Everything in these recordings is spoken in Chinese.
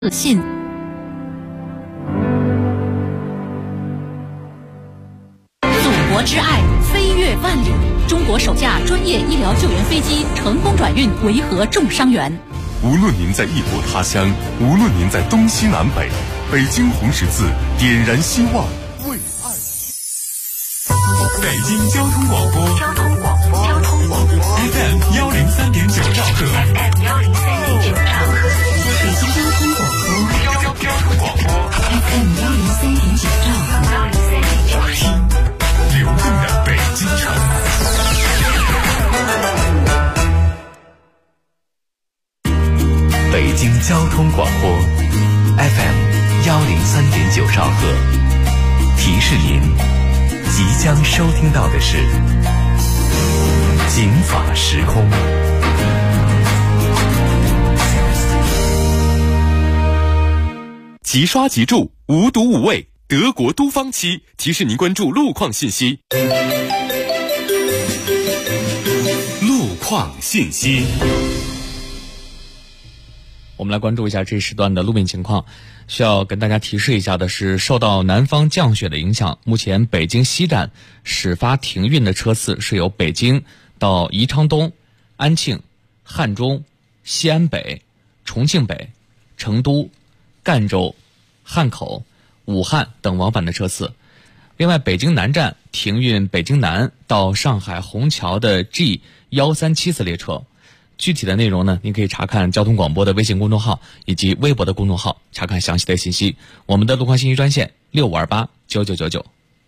自信。祖国之爱飞越万里，中国首架专业医疗救援飞机成功转运维和重伤员。 无论您在异国他乡，无论您在东西南北，北京红十字点燃希望，为爱。北京交通广播FM 103.9兆赫， 北京交通广播 FM 103.9兆赫， 听流动的北京城。 北京交通广播 FM 103.9兆赫，提示您即将收听到的是警法时空。 即刷即住，无毒无味，德国都方漆提示您关注路况信息。路况信息。 我们来关注一下这时段的路面情况。需要跟大家提示一下的是，受到南方降雪的影响，目前北京西站始发停运的车次是由北京到宜昌东、安庆、汉中、西安北、重庆北、成都、赣州、汉口、武汉等往返的车次。另外，北京南站停运北京南到上海虹桥的 G137次列车。具体的内容呢，您可以查看交通广播的微信公众号以及微博的公众号，查看详细的信息。我们的路况信息专线65289999。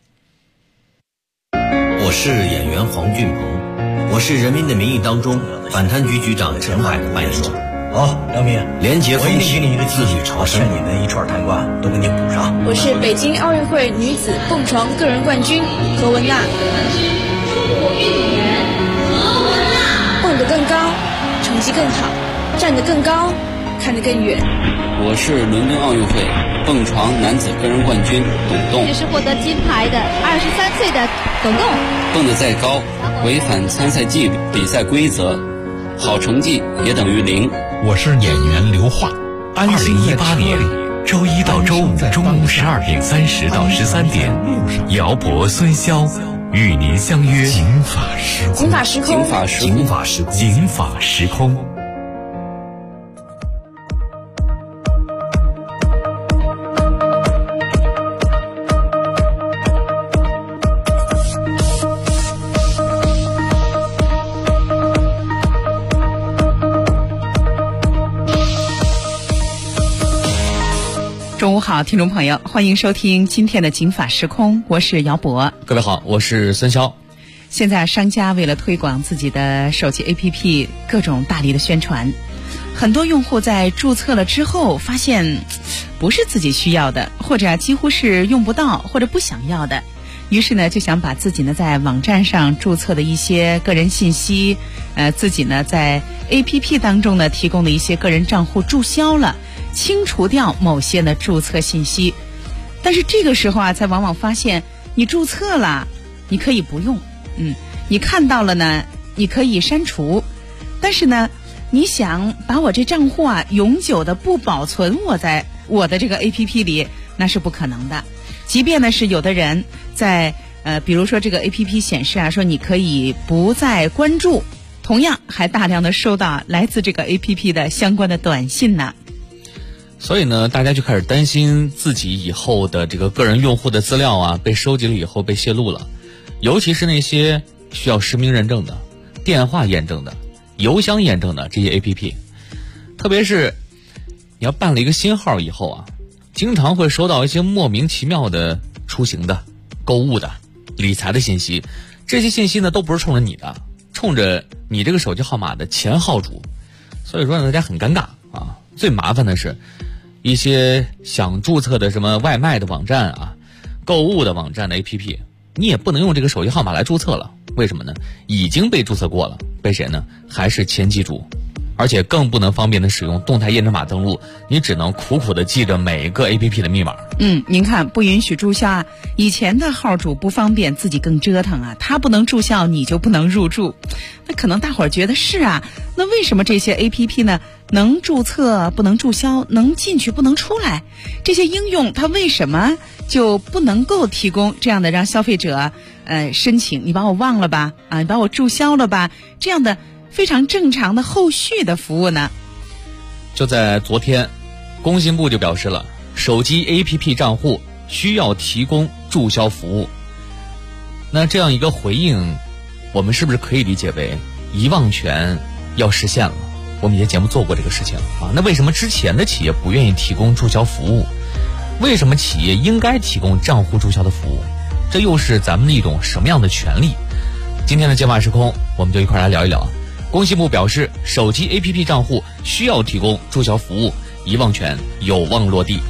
我是演员黄俊鹏，我是《人民的名义》当中反贪局局长陈海的扮演者。 好，梁明， 廉洁风气， 给你一个自律朝圣， 欠你的一串台瓜都给你补上。 我是北京奥运会女子蹦床个人冠军何文娜。 中国运动员何文娜， 蹦得更高，成绩更好，站得更高，看得更远。 我是伦敦奥运会蹦床男子个人冠军董栋。 这是获得金牌的23岁的董栋。 蹦得再高，违反参赛纪律、比赛规则，好成绩也等于0。 我是演员刘桦。2018年周一到周五中午12点30到13点，姚博、孙潇与您相约警法时空。 警法时空， 警法时空， 警法时空，警法时空。 中午好，听众朋友，欢迎收听今天的警法时空，我是姚博。 各位好，我是孙潇。 现在商家为了推广自己的手机 APP， 各种大力的宣传，很多用户在注册了之后发现不是自己需要的，或者几乎是用不到或者不想要的，于是呢就想把自己呢在网站上注册的一些个人信息，自己呢在 APP 当中呢提供的一些个人账户注销了，清除掉某些的注册信息。但是这个时候啊，才往往发现你注册了，你可以不用，你看到了呢，你可以删除，但是呢，你想把我这账户啊永久的不保存我在我的这个 APP 里，那是不可能的。即便呢是有的人在比如说这个 APP 显示啊说你可以不再关注，同样还大量的收到来自这个 APP 的相关的短信呢。 所以呢，大家就开始担心自己以后的这个个人用户的资料啊被收集了以后被泄露了，尤其是那些需要实名认证的、电话验证的、邮箱验证的这些 APP， 特别是你要办了一个新号以后啊，经常会收到一些莫名其妙的出行的、购物的、理财的信息，这些信息呢都不是冲着你的，冲着你这个手机号码的前号主，所以说大家很尴尬啊。最麻烦的是一些想注册的什么外卖的网站啊、购物的网站的 APP， 你也不能用这个手机号码来注册了。为什么呢？已经被注册过了，被谁呢？还是前机主。 而且更不能方便的使用动态验证码登录，你只能苦苦的记着每个 APP 的密码。 您看，不允许注销啊，以前的号主不方便，自己更折腾啊，他不能注销，你就不能入驻。那可能大伙儿觉得是啊，那为什么这些 APP 呢能注册不能注销，能进去不能出来？这些应用它为什么就不能够提供这样的让消费者申请你把我忘了吧，你把我注销了吧，这样的非常正常的后续的服务呢？ 就在昨天，工信部就表示了，手机 APP 账户需要提供注销服务。那这样一个回应，我们是不是可以理解为遗忘权要实现了？我们以前节目做过这个事情啊。那为什么之前的企业不愿意提供注销服务？为什么企业应该提供账户注销的服务？这又是咱们的一种什么样的权利？今天的解码时空，我们就一块来聊一聊。工信部表示，手机 APP 账户需要提供注销服务，遗忘权有望落地。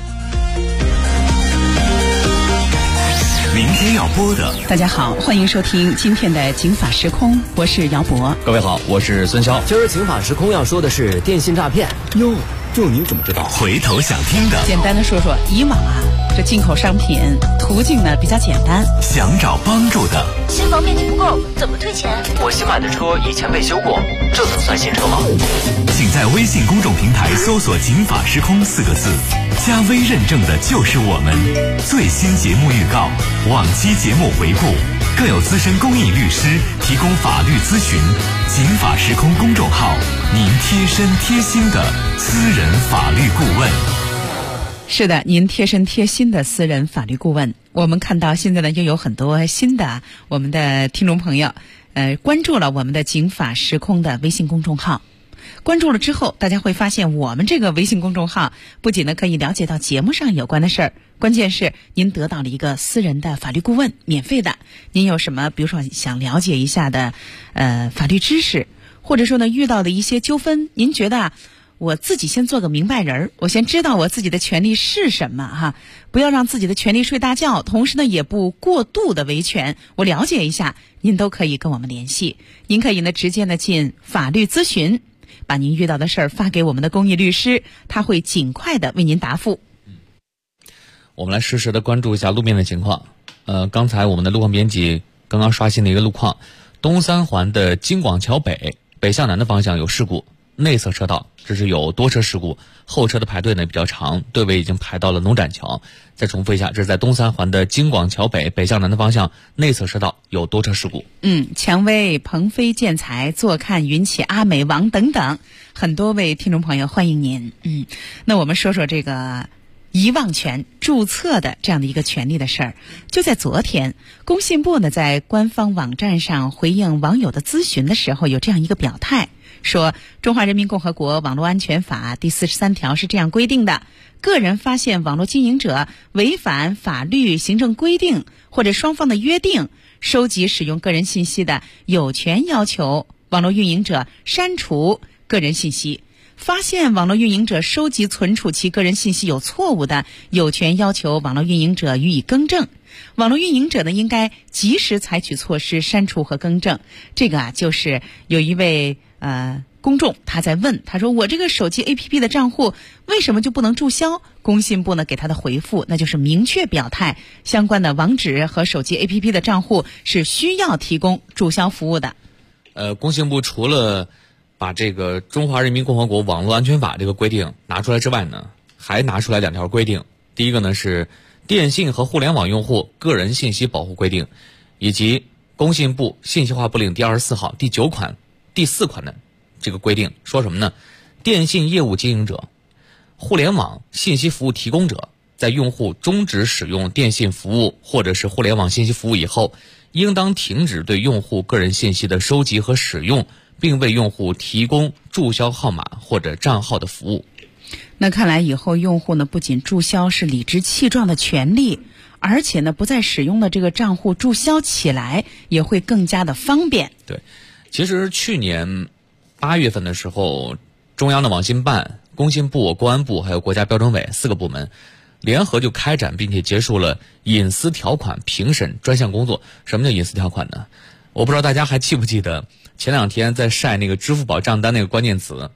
明天要播的， 大家好，欢迎收听今天的警法时空，我是姚博。 各位好，我是孙潇。 今儿警法时空要说的是电信诈骗。 哟，这您怎么知道？回头想听的， 简单的说说，以往这进口商品途径呢比较简单， 想找帮助的， 新房面积不够怎么退钱？ 我新买的车以前被修过，这能算新车吗？ 请在微信公众平台搜索警法时空4个字，加微认证的就是我们。最新节目预告，往期节目回顾，更有资深公益律师提供法律咨询。警法时空公众号，您贴身贴心的私人法律顾问。 是的，您贴身贴心的私人法律顾问。我们看到现在呢，又有很多新的我们的听众朋友关注了我们的警法时空的微信公众号。关注了之后，大家会发现我们这个微信公众号不仅呢可以了解到节目上有关的事儿，关键是您得到了一个私人的法律顾问，免费的。您有什么比如说想了解一下的法律知识，或者说呢遇到的一些纠纷，您觉得我自己先做个明白人，我先知道我自己的权利是什么哈，不要让自己的权利睡大觉，同时呢也不过度的维权，我了解一下，您都可以跟我们联系。您可以呢直接呢进法律咨询，把您遇到的事儿发给我们的公益律师，他会尽快的为您答复。 我们来实时的关注一下路面的情况。刚才我们的路况编辑刚刚刷新了一个路况，东三环的京广桥北向南的方向有事故，内侧车道这是有多车事故，后车的排队呢比较长，队尾已经排到了农展桥。再重复一下，这是在东三环的京广桥北向南的方向，内侧车道有多车事故。 蔷薇、鹏飞建材、坐看云起、阿美王等等，很多位听众朋友欢迎您。那我们说说这个遗忘权注册的这样的一个权利的事儿。就在昨天，工信部呢在官方网站上回应网友的咨询的时候，有这样一个表态，说中华人民共和国网络安全法第43条是这样规定的：个人发现网络经营者违反法律、行政规定或者双方的约定，收集使用个人信息的，有权要求网络运营者删除个人信息。发现网络运营者收集存储其个人信息有错误的，有权要求网络运营者予以更正。网络运营者呢，应该及时采取措施删除和更正。这个就是有一位公众他在问，他说我这个手机 APP 的账户为什么就不能注销？工信部呢给他的回复，那就是明确表态，相关的网址和手机 APP 的账户是需要提供注销服务的。 工信部除了把这个中华人民共和国网络安全法这个规定拿出来之外呢，还拿出来2条规定。第一个呢是电信和互联网用户个人信息保护规定，以及工信部信息化部令第24号第9款第4款的这个规定，说什么呢？电信业务经营者、互联网信息服务提供者在用户终止使用电信服务或者是互联网信息服务以后，应当停止对用户个人信息的收集和使用，并为用户提供注销号码或者账号的服务。 那看来以后用户呢，不仅注销是理直气壮的权利，而且呢，不再使用的这个账户注销起来也会更加的方便。 对，其实去年8月份的时候，中央的网信办、工信部、公安部还有国家标准委4个部门联合就开展并且结束了隐私条款评审专项工作。什么叫隐私条款呢？我不知道大家还记不记得前2天在晒那个支付宝账单那个关键词，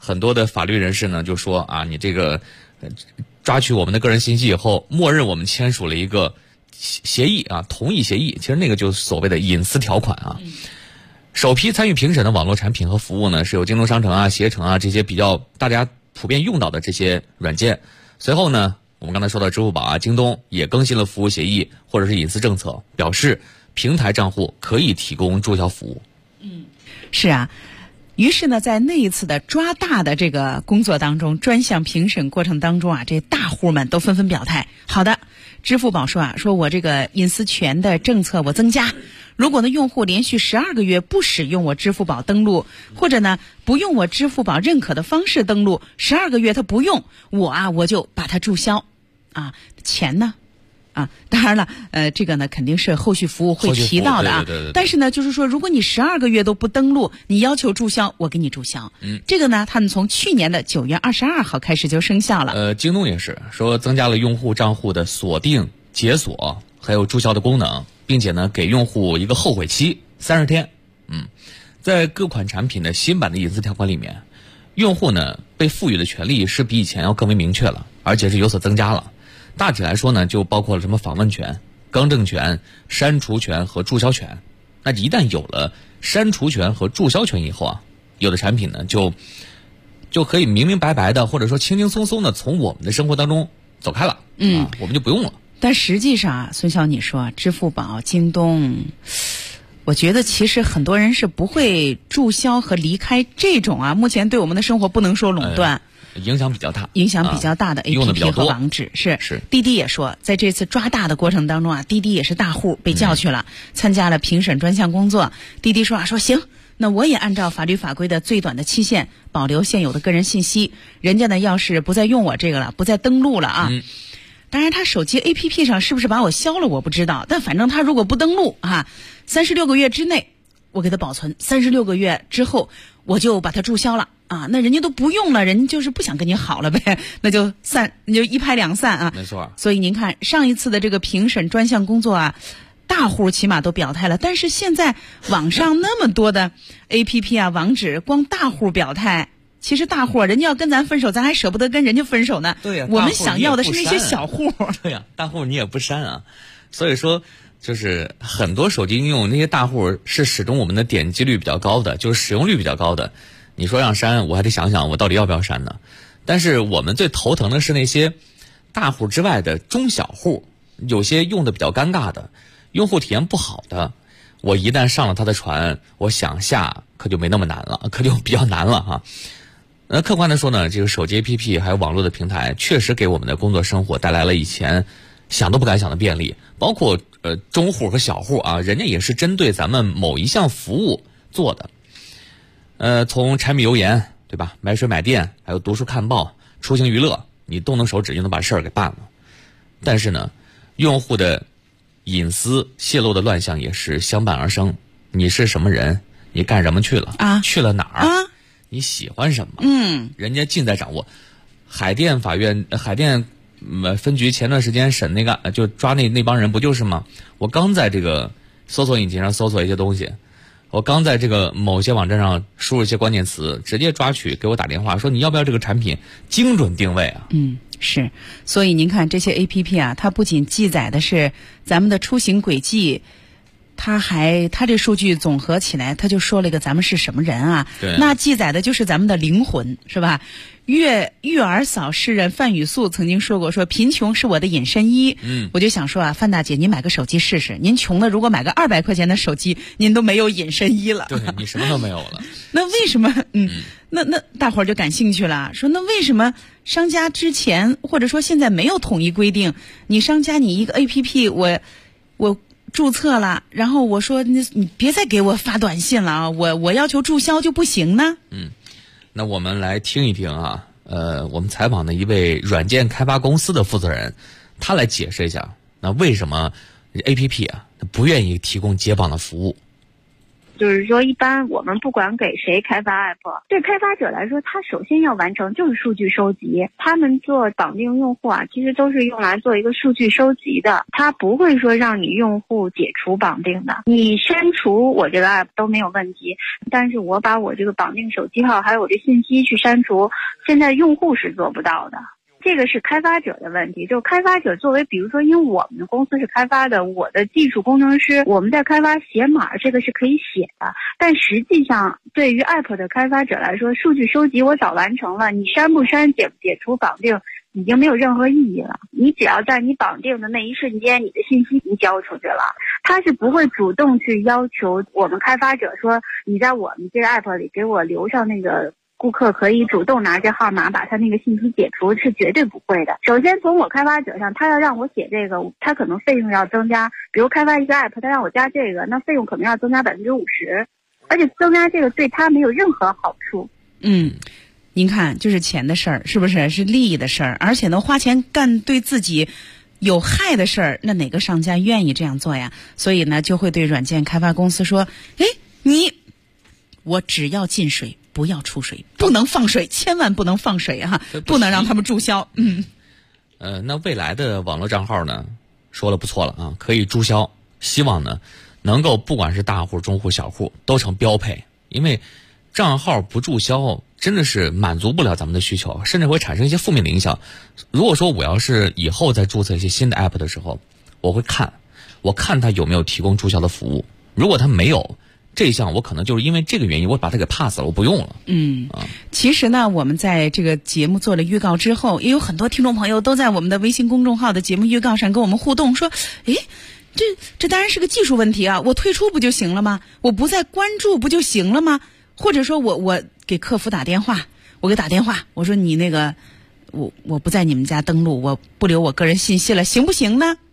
很多的法律人士呢就说啊，你这个抓取我们的个人信息以后，默认我们签署了一个协议啊，同意协议，其实那个就是所谓的隐私条款啊。首批参与评审的网络产品和服务呢，是有京东商城啊、携程啊这些比较大家普遍用到的这些软件。随后呢，我们刚才说到支付宝啊、京东也更新了服务协议或者是隐私政策，表示平台账户可以提供注销服务。 是啊。于是呢，在那一次的抓大的这个工作当中，专项评审过程当中啊，这大户们都纷纷表态，好的，支付宝说啊，说我这个隐私权的政策我增加，如果呢用户连续12个月不使用我支付宝登录，或者呢不用我支付宝认可的方式登录，12个月他不用，我就把它注销啊，钱呢？当然了，这个呢肯定是后续服务会提到的啊。 对。 但是呢，就是说，如果你12个月都不登录，你要求注销，我给你注销。这个呢，他们从去年的9月22号开始就生效了。 京东也是说增加了用户账户的锁定、解锁还有注销的功能，并且呢给用户一个后悔期30天。在各款产品的新版的隐私条款里面，用户呢被赋予的权利是比以前要更为明确了，而且是有所增加了。大体来说呢，就包括了什么访问权、更正权、删除权和注销权。那一旦有了删除权和注销权以后啊，有的产品呢就可以明明白白的，或者说轻轻松松的从我们的生活当中走开了。我们就不用了。 但实际上啊，孙骁，你说支付宝、京东，我觉得其实很多人是不会注销和离开这种啊，目前对我们的生活不能说垄断。 影响比较大的 APP 和网址是。滴滴也说，在这次抓大的过程当中啊，滴滴也是大户被叫去了，参加了评审专项工作。滴滴说行，那我也按照法律法规的最短的期限保留现有的个人信息。人家呢要是不再用我这个了，不再登录了啊。当然他手机 APP 上是不是把我消了我不知道，但反正他如果不登录啊，36个月之内我给他保存，36个月之后我就把它注销了啊。那人家都不用了，人家就是不想跟你好了呗，那就一拍两散啊。 没错。 所以您看上一次的这个评审专项工作啊，大户起码都表态了，但是现在网上那么多的 APP 啊网址，光大户表态，其实大户人家要跟咱分手，咱还舍不得跟人家分手呢。 对呀， 我们想要的是那些小户。 对呀，大户你也不删啊。所以说就是很多手机应用那些大户是始终我们的点击率比较高的，就是使用率比较高的。你说让删，我还得想想我到底要不要删呢。但是我们最头疼的是那些大户之外的中小户，有些用的比较尴尬的，用户体验不好的，我一旦上了他的船，我想下可就没那么难了，可就比较难了哈。客观的说呢，这个手机 APP 还有网络的平台确实给我们的工作生活带来了以前想都不敢想的便利，包括中户和小户啊，人家也是针对咱们某一项服务做的。从柴米油盐对吧，买水买电，还有读书看报、出行娱乐，你动动手指就能把事儿给办了。但是呢，用户的隐私泄露的乱象也是相伴而生。你是什么人？你干什么去了？去了哪儿？你喜欢什么？人家尽在掌握。海淀分局前段时间审那个就抓那帮人不就是吗？我刚在这个搜索引擎上搜索一些东西，我刚在这个某些网站上输入一些关键词，直接抓取给我打电话说你要不要这个产品，精准定位啊。 是，所以您看这些 APP 啊，它不仅记载的是咱们的出行轨迹，它这数据总合起来，它就说了一个咱们是什么人啊。 对， 那记载的就是咱们的灵魂，是吧？育儿嫂诗人范雨素曾经说过，说贫穷是我的隐身衣。我就想说啊，范大姐，您买个手机试试，您穷的如果买个200块钱的手机，您都没有隐身衣了。 对，你什么都没有了。 那为什么？那大伙儿就感兴趣了，说那为什么商家之前或者说现在没有统一规定，你商家你一个 APP 我注册了，然后我说你别再给我发短信了啊，我要求注销就不行呢？ 那我们来听一听啊，我们采访的一位软件开发公司的负责人，他来解释一下，那为什么 APP 啊不愿意提供解绑的服务？ 就是说一般我们不管给谁开发 app， 对开发者来说，他首先要完成就是数据收集。他们做绑定用户啊，其实都是用来做一个数据收集的，他不会说让你用户解除绑定的。你删除我这个 app 都没有问题，但是我把我这个绑定手机号还有我这信息去删除，现在用户是做不到的。这个是开发者的问题，就开发者作为，比如说因为我们的公司是开发的，我的技术工程师，我们在开发写码，这个是可以写的，但实际上对于 app 的开发者来说，数据收集我早完成了，你删不删解除绑定已经没有任何意义了，你只要在你绑定的那一瞬间，你的信息已经交出去了，他是不会主动去要求我们开发者说你在我们这个 app 里给我留上那个顾客可以主动拿这号码把他那个信息解除，是绝对不会的。首先从我开发者上，他要让我写这个，他可能费用要增加，比如开发一个 app， 他让我加这个，那费用可能要增加50%，而且增加这个对他没有任何好处。 您看，就是钱的事儿，是不是？是利益的事儿，而且呢，花钱干对自己有害的事儿，那哪个商家愿意这样做呀？所以呢，就会对软件开发公司说：“哎，我只要进水，不要出水，不能放水，千万不能放水哈，不能让他们注销。” 那未来的网络账号呢，说了不错了啊，可以注销，希望呢能够不管是大户、中户、小户都成标配，因为账号不注销真的是满足不了咱们的需求，甚至会产生一些负面的影响。如果说我要是以后再注册一些新的 app 的时候，我看它有没有提供注销的服务，如果它没有这一项，我可能就是因为这个原因我把它给 pass 了，我不用了。 其实呢，我们在这个节目做了预告之后，也有很多听众朋友都在我们的微信公众号的节目预告上跟我们互动，说这当然是个技术问题啊，我退出不就行了吗？我不再关注不就行了吗？或者说我给客服打电话，我说你那个我不在你们家登录，我不留我个人信息了，行不行呢？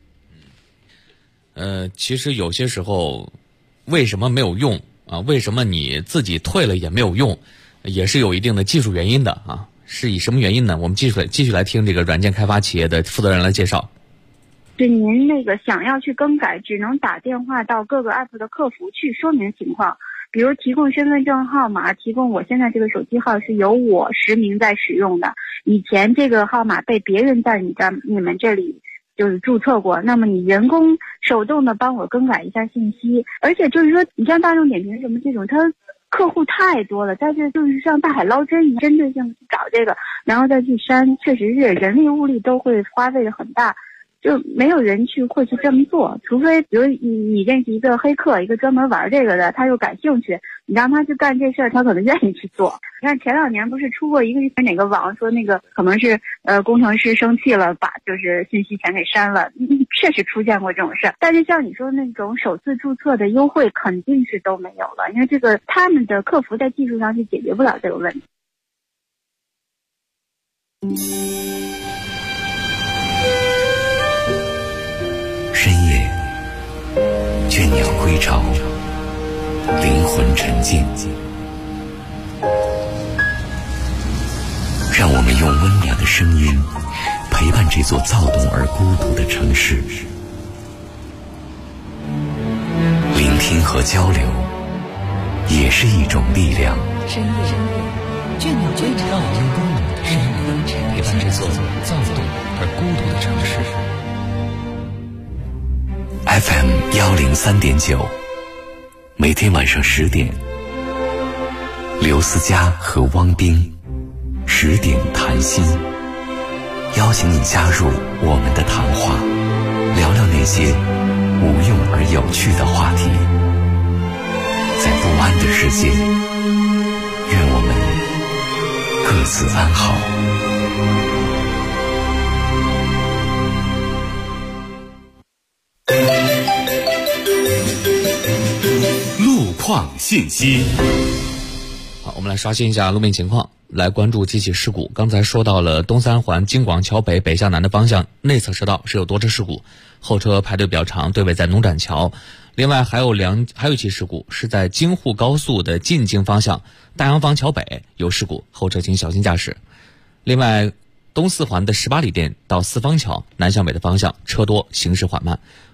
其实有些时候为什么没有用啊？为什么你自己退了也没有用，也是有一定的技术原因的啊。是以什么原因呢？我们继续来听这个软件开发企业的负责人来介绍。 对，您那个想要去更改，只能打电话到各个 app 的客服去说明情况，比如提供身份证号码，提供我现在这个手机号是由我实名在使用的，以前这个号码被别人在你们这里就是注册过，那么你人工手动的帮我更改一下信息。而且就是说你像大众点评什么这种，它客户太多了，在这就是像大海捞针一样，针对性去找这个然后再去删，确实是人力物力都会花费的很大，就没有人会去这么做，除非比如你认识一个黑客，一个专门玩这个的，他又感兴趣，你让他去干这事儿，他可能愿意去做。你看前2年不是出过一个是哪个网说那个可能是工程师生气了，把就是信息全给删了，确实出现过这种事儿。但是像你说那种首次注册的优惠肯定是都没有了，因为这个他们的客服在技术上是解决不了这个问题。 深夜，倦鸟归巢，灵魂沉静。让我们用温暖的声音陪伴这座躁动而孤独的城市，聆听和交流也是一种力量。 深夜，倦鸟归巢， 让我们温暖的声音陪伴这座躁动而孤独的城市。FM 103.9，每天晚上10点，刘思佳和汪冰10点谈心，邀请你加入我们的谈话，聊聊那些无用而有趣的话题。在不安的世界，愿我们各自安好。 路况信息。 好，我们来刷新一下路面情况，来关注几起事故。刚才说到了东三环京广桥北北向南的方向内侧车道是有多车事故，后车排队比较长，队尾在农展桥。另外还有一起事故是在京沪高速的进京方向大洋坊桥北有事故，后车请小心驾驶。另外东四环的18里店到四方桥南向北的方向车多，行驶缓慢。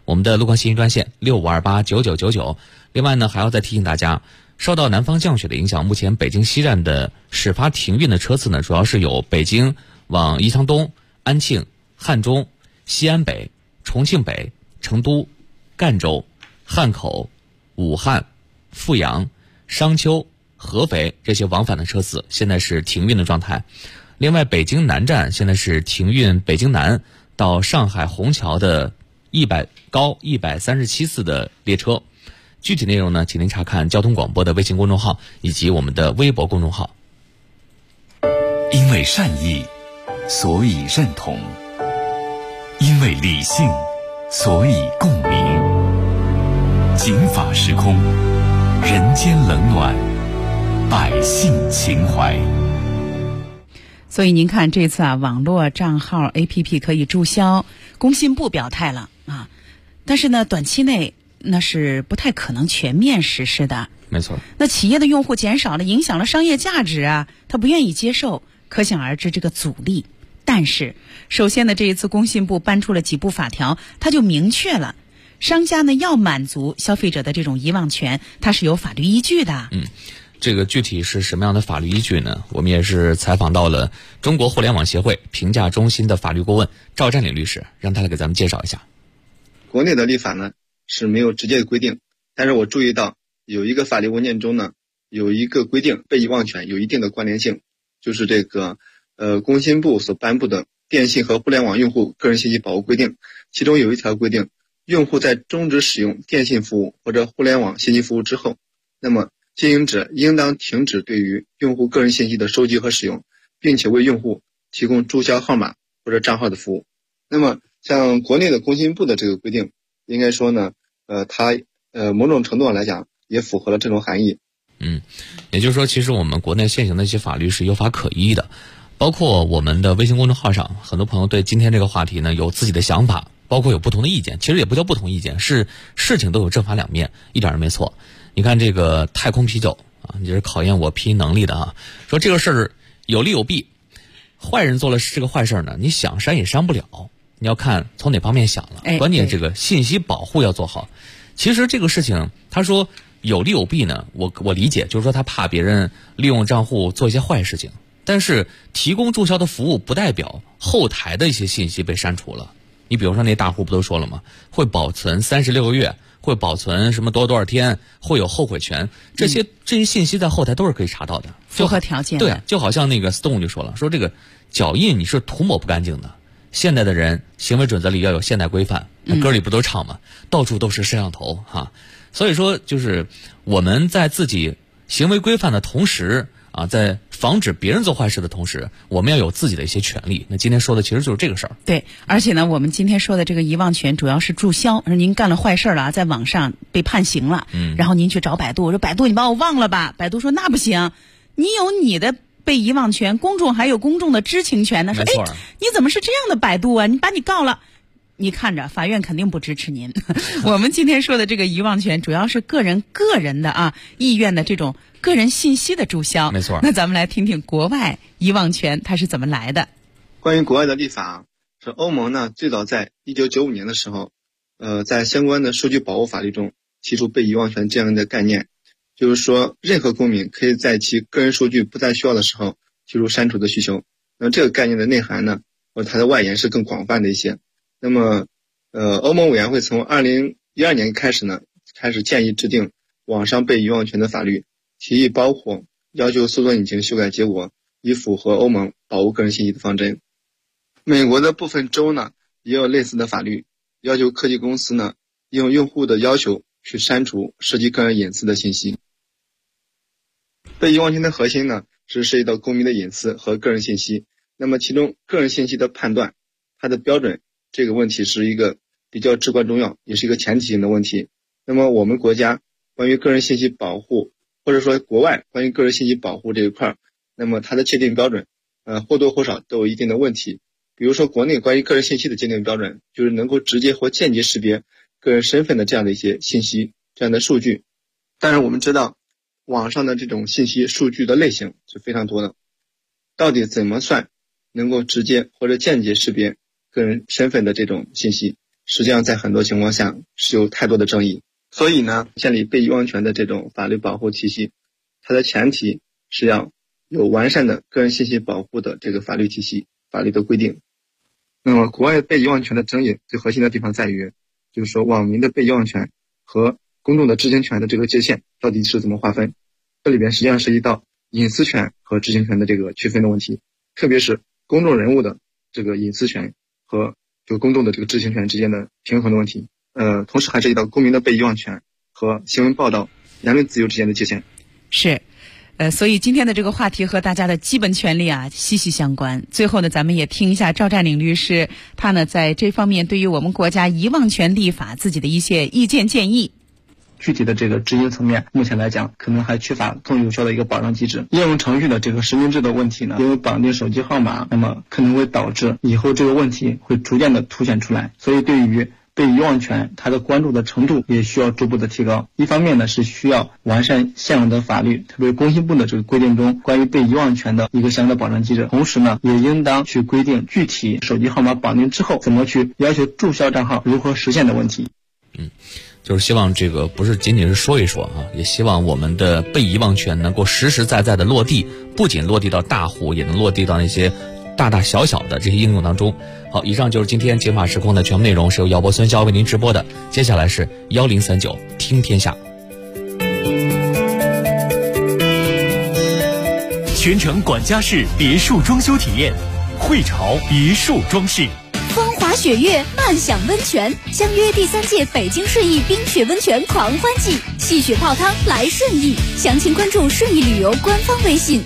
我们的路况信息专线65289999。另外呢，还要再提醒大家，受到南方降雪的影响，目前北京西站的始发停运的车次呢，主要是有北京往宜昌东、安庆、汉中、西安北、重庆北、成都、赣州、汉口、武汉、阜阳、商丘、合肥这些往返的车次现在是停运的状态。另外，北京南站现在是停运北京南到上海虹桥的高137次的列车。具体内容呢，请您查看交通广播的微信公众号以及我们的微博公众号。 因为善意，所以认同；因为理性，所以共鸣。警法时空，人间冷暖，百姓情怀。 所以您看这次网络账号 APP 可以注销，工信部表态了啊，但是呢，短期内那是不太可能全面实施的。 没错。 那企业的用户减少了，影响了商业价值啊，他不愿意接受，可想而知这个阻力。但是首先呢，这一次工信部搬出了几部法条，它就明确了商家呢要满足消费者的这种遗忘权，它是有法律依据的。 这个具体是什么样的法律依据呢？我们也是采访到了中国互联网协会评价中心的法律顾问赵占领律师，让他来给咱们介绍一下。 国内的立法呢是没有直接的规定，但是我注意到有一个法律文件中呢有一个规定被遗忘权有一定的关联性，就是这个工信部所颁布的电信和互联网用户个人信息保护规定，其中有一条规定，用户在终止使用电信服务或者互联网信息服务之后，那么经营者应当停止对于用户个人信息的收集和使用，并且为用户提供注销号码或者账号的服务。那么像国内的工信部的这个规定，应该说呢它某种程度上来讲也符合了这种含义。 也就是说，其实我们国内现行的一些法律是有法可依的，包括我们的微信公众号上，很多朋友对今天这个话题呢有自己的想法，包括有不同的意见。其实也不叫不同意见，是事情都有正反两面，一点都没错。你看这个太空啤酒啊，你这是考验我批能力的啊。说这个事儿有利有弊，坏人做了这个坏事呢，你想删也删不了，你要看从哪方面想了。关键这个信息保护要做好。其实这个事情他说有利有弊呢，我理解，就是说他怕别人利用账户做一些坏事情，但是提供注销的服务不代表后台的一些信息被删除了。你比如说那大户不都说了吗？会保存36个月，会保存什么多少天，会有后悔权，这些信息在后台都是可以查到的， 符合条件的。 对，就好像那个 Stone 就说了，说这个脚印你是涂抹不干净的。现代的人行为准则里要有现代规范，那歌里不都唱吗？到处都是摄像头哈。所以说，就是我们在自己行为规范的同时啊，在防止别人做坏事的同时，我们要有自己的一些权利。那今天说的其实就是这个事儿。 对，而且呢，我们今天说的这个遗忘权主要是注销，而您干了坏事了啊，在网上被判刑了，然后您去找百度，说百度你把我忘了吧，百度说那不行，你有你的被遗忘权，公众还有公众的知情权呢。说你怎么是这样的百度啊？你把你告了。你看着，法院肯定不支持您。我们今天说的这个遗忘权，主要是个人的意愿的这种个人信息的注销。 没错。 那咱们来听听国外遗忘权它是怎么来的。 关于国外的立法，是欧盟呢最早在1995年的时候，在相关的数据保护法律中提出被遗忘权这样的概念，就是说任何公民可以在其个人数据不再需要的时候提出删除的需求。那这个概念的内涵呢，或者它的外延是更广泛的一些。那么欧盟委员会从2012年开始呢，开始建议制定网上被遗忘权的法律，提议包括要求搜索引擎修改结果以符合欧盟保护个人信息的方针。美国的部分州呢也有类似的法律，要求科技公司呢用用户的要求去删除涉及个人隐私的信息。被遗忘权的核心呢是涉及到公民的隐私和个人信息，那么其中个人信息的判断，它的标准，这个问题是一个比较至关重要，也是一个前提性的问题。那么我们国家关于个人信息保护，或者说国外关于个人信息保护这一块，那么它的界定标准或多或少都有一定的问题。比如说国内关于个人信息的界定标准，就是能够直接或间接识别个人身份的这样的一些信息，这样的数据。当然我们知道网上的这种信息数据的类型是非常多的，到底怎么算能够直接或者间接识别个人身份的这种信息， 实际上在很多情况下是有太多的争议。所以呢，建立被遗忘权的这种法律保护体系，它的前提是要有完善的个人信息保护的这个法律体系、法律的规定。那么国外被遗忘权的争议最核心的地方在于，就是说网民的被遗忘权和公众的知情权的这个界限到底是怎么划分。这里边实际上涉及到隐私权和知情权的这个区分的问题，特别是公众人物的这个隐私权和就公众的这个知情权之间的平衡的问题。同时还涉及到公民的被遗忘权和新闻报道、言论自由之间的界限。 是。所以今天的这个话题和大家的基本权利啊息息相关。最后呢，咱们也听一下赵占领律师，他呢在这方面对于我们国家遗忘权立法自己的一些意见建议。 具体的这个执行层面，目前来讲可能还缺乏更有效的一个保障机制。应用程序的这个实名制的问题呢，因为绑定手机号码，那么可能会导致以后这个问题会逐渐的凸显出来。所以对于被遗忘权，它的关注的程度也需要逐步的提高。一方面呢，是需要完善现有的法律，特别是工信部的这个规定中关于被遗忘权的一个相应的保障机制。同时呢，也应当去规定具体手机号码绑定之后怎么去要求注销账号如何实现的问题。 就是希望这个不是仅仅是说一说啊，也希望我们的被遗忘权能够实实在在的落地，不仅落地到大户，也能落地到那些大大小小的这些应用当中。好，以上就是今天警法时空的全部内容，是由姚博孙骁为您直播的。接下来是1039听天下。 全程管家式别墅装修体验，汇潮别墅装饰。 风华雪月，漫享温泉，相约第3届北京顺义冰雪温泉狂欢季，戏雪泡汤来顺义。详情关注顺义旅游官方微信。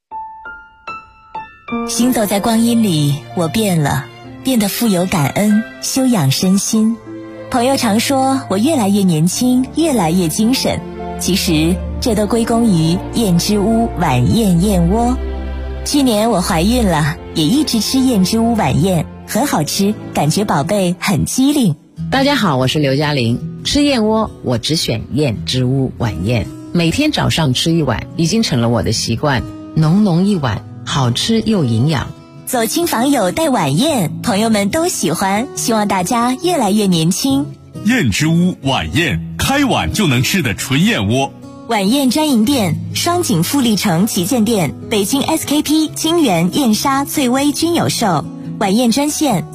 行走在光阴里，我变了，变得富有感恩，修养身心。朋友常说我越来越年轻，越来越精神，其实这都归功于燕之屋晚宴燕窝。去年我怀孕了，也一直吃燕之屋晚宴，很好吃，感觉宝贝很机灵。 大家好，我是刘嘉玲。吃燕窝我只选燕之屋晚宴，每天早上吃一碗已经成了我的习惯，浓浓一碗，好吃又营养。 走亲访友带晚宴，朋友们都喜欢，希望大家越来越年轻。 燕之屋晚宴，开碗就能吃的纯燕窝。 晚宴专营店：双井富力城旗舰店、北京 SKP、金源、燕莎、翠微均有售。晚宴专线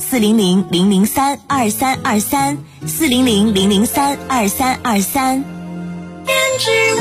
400-003-2323，400-003-2323。燕之屋。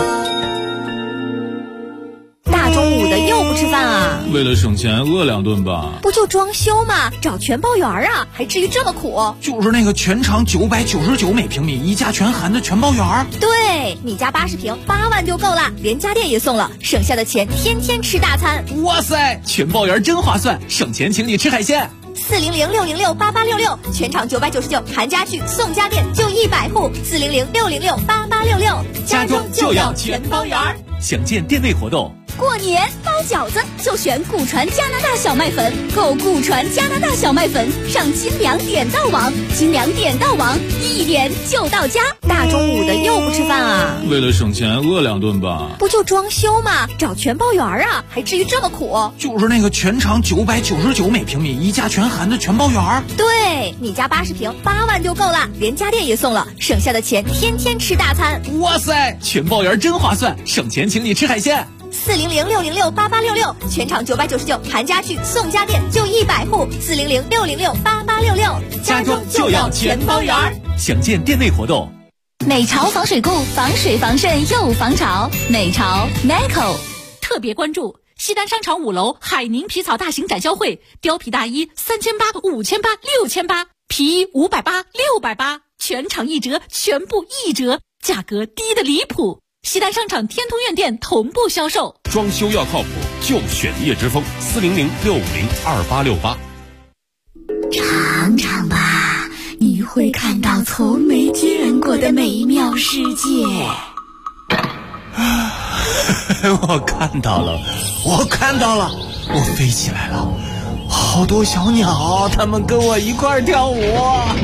大中午的又不吃饭啊？ 为了省钱饿2顿吧。 不就装修吗？找全包园啊，还至于这么苦？ 就是那个全长999每平米，一价全含的全包园。 对，你家80平8万就够了，连家电也送了，省下的钱天天吃大餐。 哇塞，全包园真划算，省钱请你吃海鲜。 400-606-8866，全场999，含家具送家电，就100户。400-606-8866， 家中就要全包园。 详见店内活动。 过年包饺子就选古传加拿大小麦粉，购古传加拿大小麦粉上金粮点到网，金粮点到网，一点就到家。大中午的又不吃饭啊？ 为了省钱饿2顿吧。 不就装修吗？找全包园啊，还至于这么苦？ 就是那个全长999每平米，一价全含的全包园。 对，你家80平8万就够了，连家电也送了，省下的钱天天吃大餐。 哇塞，全包园真划算，省钱请你吃海鲜。 400-606-8866，全场999，含家具送家电，就100户。400-606-8866， 家中就要全包园。 详见店内活动。 美潮防水固，防水防渗又防潮。美潮 Nico 特别关注西单商场5楼海宁皮草大型展销会，貂皮大衣3800、5800、6800，皮衣580、680，全场1折，全部1折，价格低得离谱。西单商场天通苑店同步销售。 装修要靠谱，就选叶之峰，400-650-2868。 尝尝吧，你会看到从没见过的美妙世界。 我看到了，我飞起来了，好多小鸟，它们跟我一块跳舞。